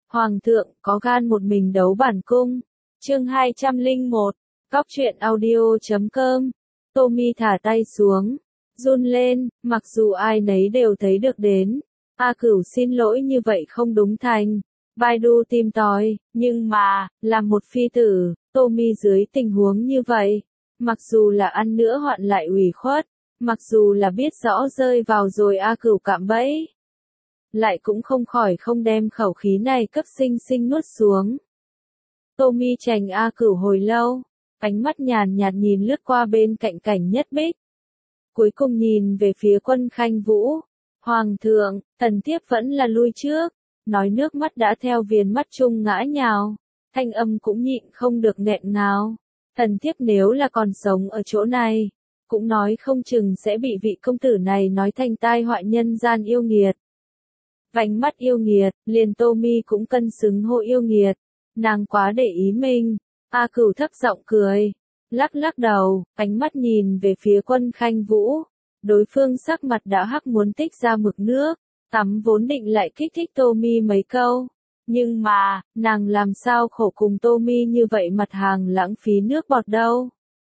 Hoàng thượng có gan một mình đấu bản cung. Chương 201, Cóc truyện audio.com. Tommy thả tay xuống, run lên, mặc dù ai nấy đều thấy được đến. A Cửu xin lỗi như vậy không đúng thành. Baidu tìm tòi, nhưng mà, làm một phi tử, Tommy dưới tình huống như vậy, mặc dù là ăn nữa hoạn lại ủy khuất, mặc dù là biết rõ rơi vào rồi A Cửu cạm bẫy, lại cũng không khỏi không đem khẩu khí này cấp sinh sinh nuốt xuống. Tommy trành A Cửu hồi lâu, ánh mắt nhàn nhạt nhìn lướt qua bên cạnh Cảnh Nhất Bích. Cuối cùng nhìn về phía Quân Khanh Vũ. Hoàng thượng, Tần Thiếp vẫn là lui trước. Nói nước mắt đã theo viền mắt chung ngã nhào. Thanh âm cũng nhịn không được nghẹn ngào. Tần Thiếp nếu là còn sống ở chỗ này, cũng nói không chừng sẽ bị vị công tử này nói thành tai họa nhân gian yêu nghiệt. Vành mắt yêu nghiệt, liền Tommy cũng cân xứng hộ yêu nghiệt. Nàng quá để ý mình. A Cửu thấp giọng cười, lắc lắc đầu, ánh mắt nhìn về phía Quân Khanh Vũ. Đối phương sắc mặt đã hắc muốn tích ra mực nước, tắm vốn định lại kích thích Tommy mấy câu. Nhưng mà, nàng làm sao khổ cùng Tommy như vậy mặt hàng lãng phí nước bọt đâu.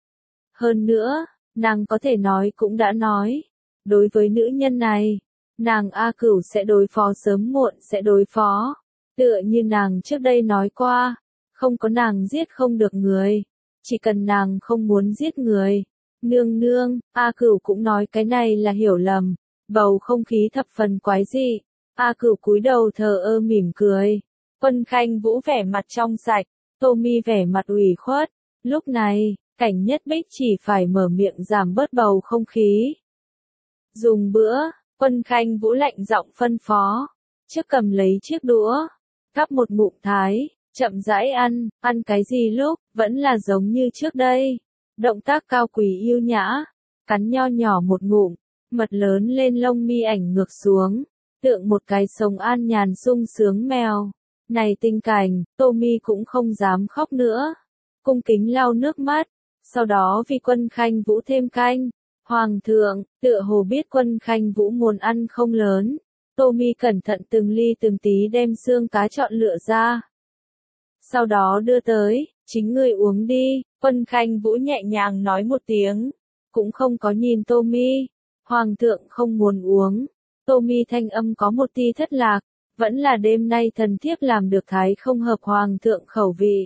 Hơn nữa, nàng có thể nói cũng đã nói. Đối với nữ nhân này, nàng A Cửu sẽ đối phó sớm muộn sẽ đối phó. Tựa như nàng trước đây nói qua, không có nàng giết không được người. Chỉ cần nàng không muốn giết người. Nương nương, A Cửu cũng nói cái này là hiểu lầm. Bầu không khí thập phần quái dị. A Cửu cúi đầu thờ ơ mỉm cười. Quân Khanh Vũ vẻ mặt trong sạch, Tommy vẻ mặt ủy khuất. Lúc này, Cảnh Nhất Bích chỉ phải mở miệng giảm bớt bầu không khí. Dùng bữa, Quân Khanh Vũ lạnh giọng phân phó. Trước cầm lấy chiếc đũa, cắp một ngụm thái, chậm rãi ăn cái gì lúc, vẫn là giống như trước đây. Động tác cao quý yêu nhã, cắn nho nhỏ một ngụm, mật lớn lên lông mi ảnh ngược xuống, tượng một cái sống an nhàn sung sướng mèo. Này tình cảnh, Tommy cũng không dám khóc nữa. Cung kính lau nước mắt, sau đó vì Quân Khanh Vũ thêm canh. Hoàng thượng, tựa hồ biết Quân Khanh Vũ muốn ăn không lớn. Tommy cẩn thận từng ly từng tí đem xương cá chọn lựa ra. Sau đó đưa tới, chính ngươi uống đi. Quân Khanh Vũ nhẹ nhàng nói một tiếng, cũng không có nhìn Tommy. Hoàng thượng không muốn uống. Tommy thanh âm có một tia thất lạc, vẫn là đêm nay thần thiếp làm được thái không hợp hoàng thượng khẩu vị.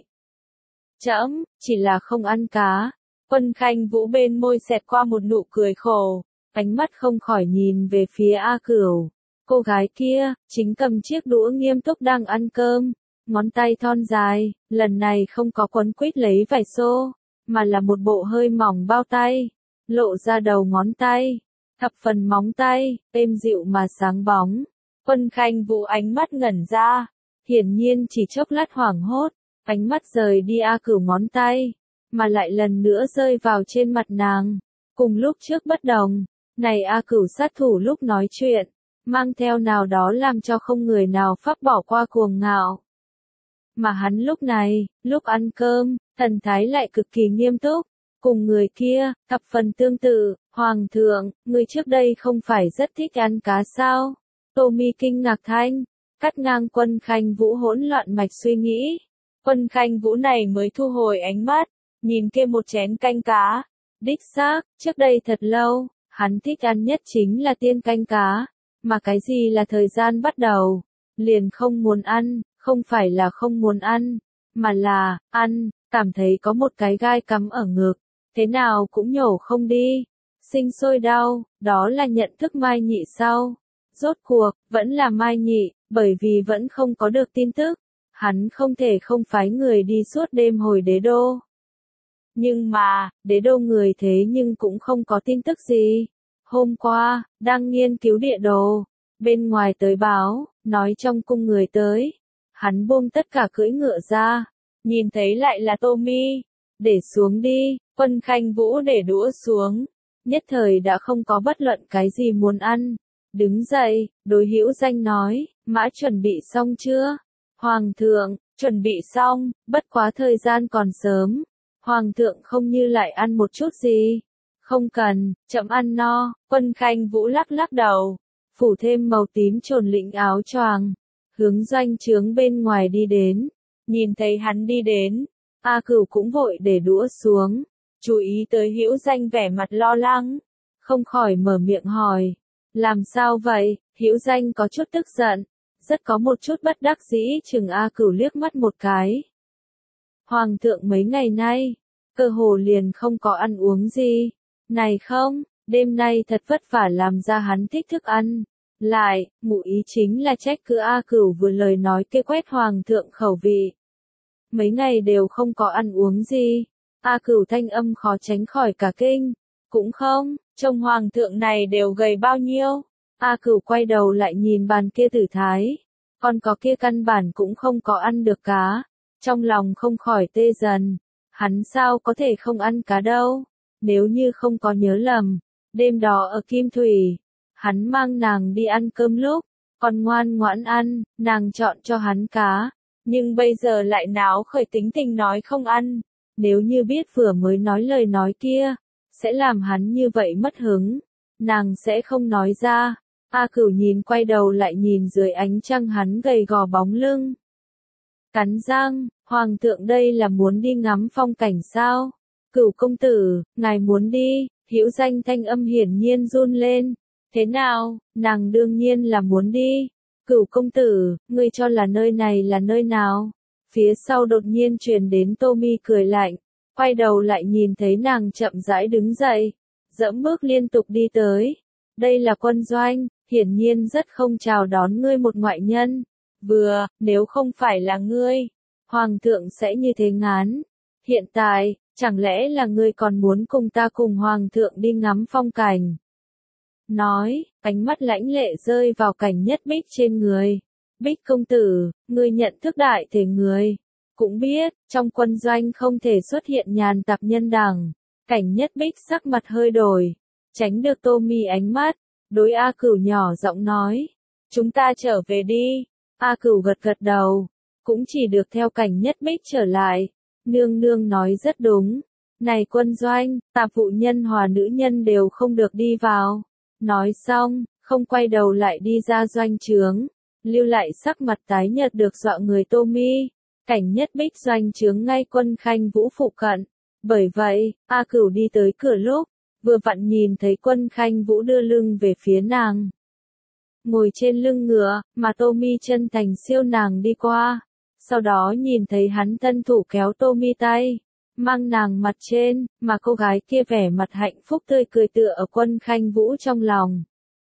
Trẫm, chỉ là không ăn cá. Quân Khanh Vũ bên môi xẹt qua một nụ cười khổ, ánh mắt không khỏi nhìn về phía A Cửu. Cô gái kia, chính cầm chiếc đũa nghiêm túc đang ăn cơm. Ngón tay thon dài, lần này không có quấn quýt lấy vải xô, mà là một bộ hơi mỏng bao tay, lộ ra đầu ngón tay, thập phần móng tay, êm dịu mà sáng bóng. Quân Khanh Vũ ánh mắt ngẩn ra, hiển nhiên chỉ chốc lát hoảng hốt, ánh mắt rời đi A Cửu ngón tay, mà lại lần nữa rơi vào trên mặt nàng. Cùng lúc trước bất đồng, này A Cửu sát thủ lúc nói chuyện, mang theo nào đó làm cho không người nào phác bỏ qua cuồng ngạo. Mà hắn lúc này, lúc ăn cơm, thần thái lại cực kỳ nghiêm túc, cùng người kia, thập phần tương tự. Hoàng thượng, người trước đây không phải rất thích ăn cá sao? Tommy kinh ngạc thanh, cắt ngang Quân Khanh Vũ hỗn loạn mạch suy nghĩ. Quân Khanh Vũ này mới thu hồi ánh mắt, nhìn kia một chén canh cá. Đích xác, trước đây thật lâu, hắn thích ăn nhất chính là tiên canh cá, mà cái gì là thời gian bắt đầu, liền không muốn ăn. Không phải là không muốn ăn, mà là, ăn, cảm thấy có một cái gai cắm ở ngực, thế nào cũng nhổ không đi, sinh sôi đau, đó là nhận thức Mai Nhị sau. Rốt cuộc, vẫn là Mai Nhị, bởi vì vẫn không có được tin tức, hắn không thể không phái người đi suốt đêm hồi đế đô. Nhưng mà, đế đô người thế nhưng cũng không có tin tức gì. Hôm qua, đang nghiên cứu địa đồ, bên ngoài tới báo, nói trong cung người tới. Hắn buông tất cả cưỡi ngựa ra, nhìn thấy lại là Tommy. Để xuống đi, Quân Khanh Vũ để đũa xuống, nhất thời đã không có bất luận cái gì muốn ăn. Đứng dậy, đối hữu danh nói, mã chuẩn bị xong chưa? Hoàng thượng, chuẩn bị xong, bất quá thời gian còn sớm. Hoàng thượng không như lại ăn một chút gì. Không cần, chậm ăn no. Quân Khanh Vũ lắc lắc đầu, phủ thêm màu tím trồn lĩnh áo choàng. hướng doanh trướng bên ngoài đi đến. Nhìn thấy hắn đi đến, A Cửu cũng vội để đũa xuống, chú ý tới Hữu Danh vẻ mặt lo lắng, không khỏi mở miệng hỏi, làm sao vậy? Hữu Danh có chút tức giận, rất có một chút bất đắc dĩ chừng A Cửu liếc mắt một cái. Hoàng thượng mấy ngày nay, cơ hồ liền không có ăn uống gì, này không, đêm nay thật vất vả làm ra hắn thích thức ăn. Lại, ngụ ý chính là trách cứ A Cửu vừa lời nói kê quét hoàng thượng khẩu vị. Mấy ngày đều không có ăn uống gì, A Cửu thanh âm khó tránh khỏi cả kinh, cũng không, trông hoàng thượng này đều gầy bao nhiêu. A Cửu quay đầu lại nhìn bàn kia tử thái, còn có kia căn bản cũng không có ăn được cá, trong lòng không khỏi tê dần, hắn sao có thể không ăn cá đâu, nếu như không có nhớ lầm, đêm đó ở Kim Thủy, hắn mang nàng đi ăn cơm lúc, còn ngoan ngoãn ăn, nàng chọn cho hắn cá, nhưng bây giờ lại náo khởi tính tình nói không ăn, nếu như biết vừa mới nói lời nói kia, sẽ làm hắn như vậy mất hứng, nàng sẽ không nói ra. A Cửu nhìn quay đầu lại nhìn dưới ánh trăng hắn gầy gò bóng lưng. Cắn răng, hoàng thượng đây là muốn đi ngắm phong cảnh sao? Cửu công tử, ngài muốn đi, Hữu Danh thanh âm hiển nhiên run lên. Thế nào, nàng đương nhiên là muốn đi. Cửu công tử, ngươi cho là nơi này là nơi nào? Phía sau đột nhiên truyền đến Tô Mi cười lạnh, quay đầu lại nhìn thấy nàng chậm rãi đứng dậy, dẫm bước liên tục đi tới. Đây là quân doanh, hiển nhiên rất không chào đón ngươi một ngoại nhân. Vừa, nếu không phải là ngươi, hoàng thượng sẽ như thế ngán. Hiện tại, chẳng lẽ là ngươi còn muốn cùng ta cùng hoàng thượng đi ngắm phong cảnh? Nói, ánh mắt lãnh lệ rơi vào Cảnh Nhất Bích trên người. Bích công tử, ngươi nhận thức đại thể người. Cũng biết, trong quân doanh không thể xuất hiện nhàn tạp nhân đẳng. Cảnh Nhất Bích sắc mặt hơi đổi, tránh được Tô Mi ánh mắt, đối A Cửu nhỏ giọng nói. Chúng ta trở về đi. A Cửu gật gật đầu, cũng chỉ được theo Cảnh Nhất Bích trở lại. Nương nương nói rất đúng. Này quân doanh, tạp vụ nhân hòa nữ nhân đều không được đi vào. Nói xong, không quay đầu lại đi ra doanh trướng, lưu lại sắc mặt tái nhợt được dọa người Tô Mi. Cảnh Nhất Bích doanh trướng ngay Quân Khanh Vũ phụ cận. Bởi vậy, A Cửu đi tới cửa lúc, vừa vặn nhìn thấy Quân Khanh Vũ đưa lưng về phía nàng. Ngồi trên lưng ngựa, mà Tô Mi chân thành siêu nàng đi qua. Sau đó nhìn thấy hắn thân thủ kéo Tô Mi tay, mang nàng mặt trên, mà cô gái kia vẻ mặt hạnh phúc tươi cười tựa ở Quân Khanh Vũ trong lòng.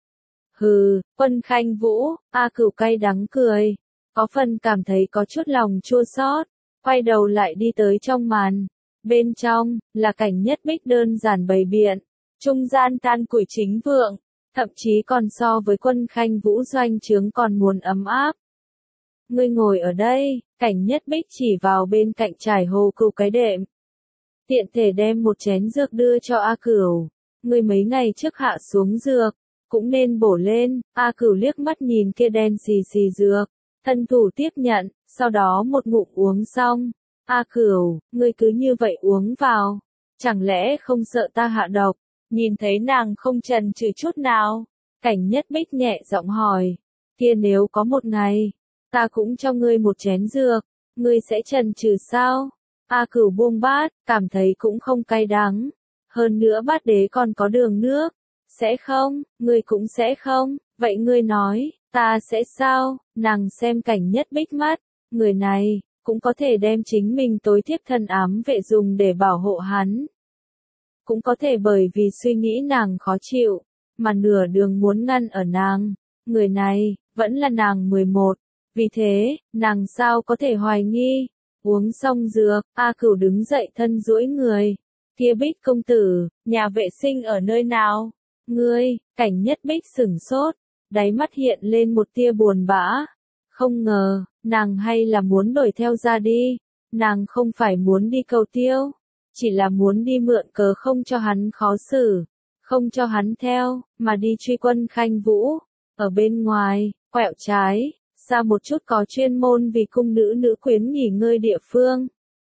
Hừ, Quân Khanh Vũ, A Cửu cay đắng cười, có phần cảm thấy có chút lòng chua xót, quay đầu lại đi tới trong màn. Bên trong, là Cảnh Nhất Bích đơn giản bày biện, trung gian tan củi chính vượng, thậm chí còn so với Quân Khanh Vũ doanh trướng còn muốn ấm áp. Ngươi ngồi ở đây, Cảnh Nhất Bích chỉ vào bên cạnh trải hồ cừu cái đệm. Tiện thể đem một chén dược đưa cho A Cửu. Ngươi mấy ngày trước hạ xuống dược, cũng nên bổ lên. A Cửu liếc mắt nhìn kia đen xì xì dược, thân thủ tiếp nhận, sau đó một ngụm uống xong. A Cửu, ngươi cứ như vậy uống vào, chẳng lẽ không sợ ta hạ độc? Nhìn thấy nàng không chần chừ chút nào, Cảnh Nhất Bích nhẹ giọng hỏi, kia nếu có một ngày, ta cũng cho ngươi một chén dược, ngươi sẽ chần chừ sao? A Cửu buông bát, cảm thấy cũng không cay đắng. Hơn nữa bát đế còn có đường nước. Sẽ không, ngươi cũng sẽ không, vậy ngươi nói, ta sẽ sao? Nàng xem Cảnh Nhất Bích mắt, người này, cũng có thể đem chính mình tối thiếp thân ám vệ dùng để bảo hộ hắn. Cũng có thể bởi vì suy nghĩ nàng khó chịu, mà nửa đường muốn ngăn ở nàng. Người này, vẫn là nàng 11. Vì thế, nàng sao có thể hoài nghi. Uống xong dược, A Cửu đứng dậy thân duỗi người. Kia Bích công tử, nhà vệ sinh ở nơi nào? Ngươi, Cảnh Nhất Bích sửng sốt, đáy mắt hiện lên một tia buồn bã. Không ngờ, nàng hay là muốn đuổi theo ra đi. Nàng không phải muốn đi cầu tiêu, chỉ là muốn đi mượn cớ không cho hắn khó xử, không cho hắn theo, mà đi truy Quân Khanh Vũ. Ở bên ngoài, quẹo trái, xa một chút có chuyên môn vì cung nữ nữ quyến nghỉ ngơi địa phương.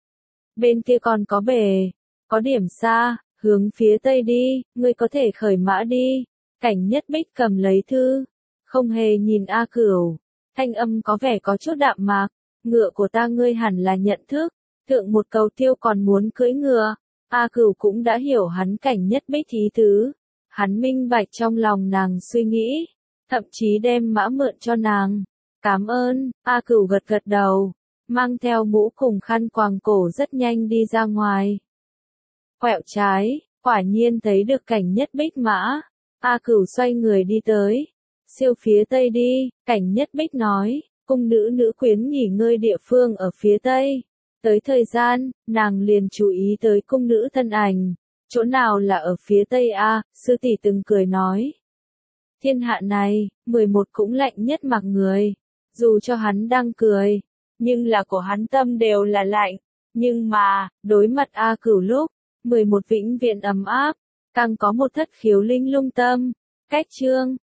Bên kia còn có bể, có điểm xa, hướng phía tây đi, ngươi có thể khởi mã đi. Cảnh Nhất Bích cầm lấy thư, không hề nhìn A Cửu, thanh âm có vẻ có chút đạm mạc, ngựa của ta ngươi hẳn là nhận thức, thượng một cầu tiêu còn muốn cưỡi ngựa. A Cửu cũng đã hiểu hắn Cảnh Nhất Bích ý tứ, hắn minh bạch trong lòng nàng suy nghĩ, thậm chí đem mã mượn cho nàng. Cảm ơn, A Cửu gật gật đầu, mang theo mũ cùng khăn quàng cổ rất nhanh đi ra ngoài. Quẹo trái, quả nhiên thấy được Cảnh Nhất Bích mã, A Cửu xoay người đi tới, siêu phía tây đi, Cảnh Nhất Bích nói, cung nữ nữ quyến nghỉ ngơi địa phương ở phía tây. Tới thời gian, nàng liền chú ý tới cung nữ thân ảnh, chỗ nào là ở phía tây a, sư tỷ từng cười nói. Thiên hạ này, 11 cũng lạnh nhất mặc người, dù cho hắn đang cười, nhưng là của hắn tâm đều là lạnh, nhưng mà, đối mặt A Cửu lúc, 11 vĩnh viễn ấm áp, càng có một thất khiếu linh lung tâm. Cách chương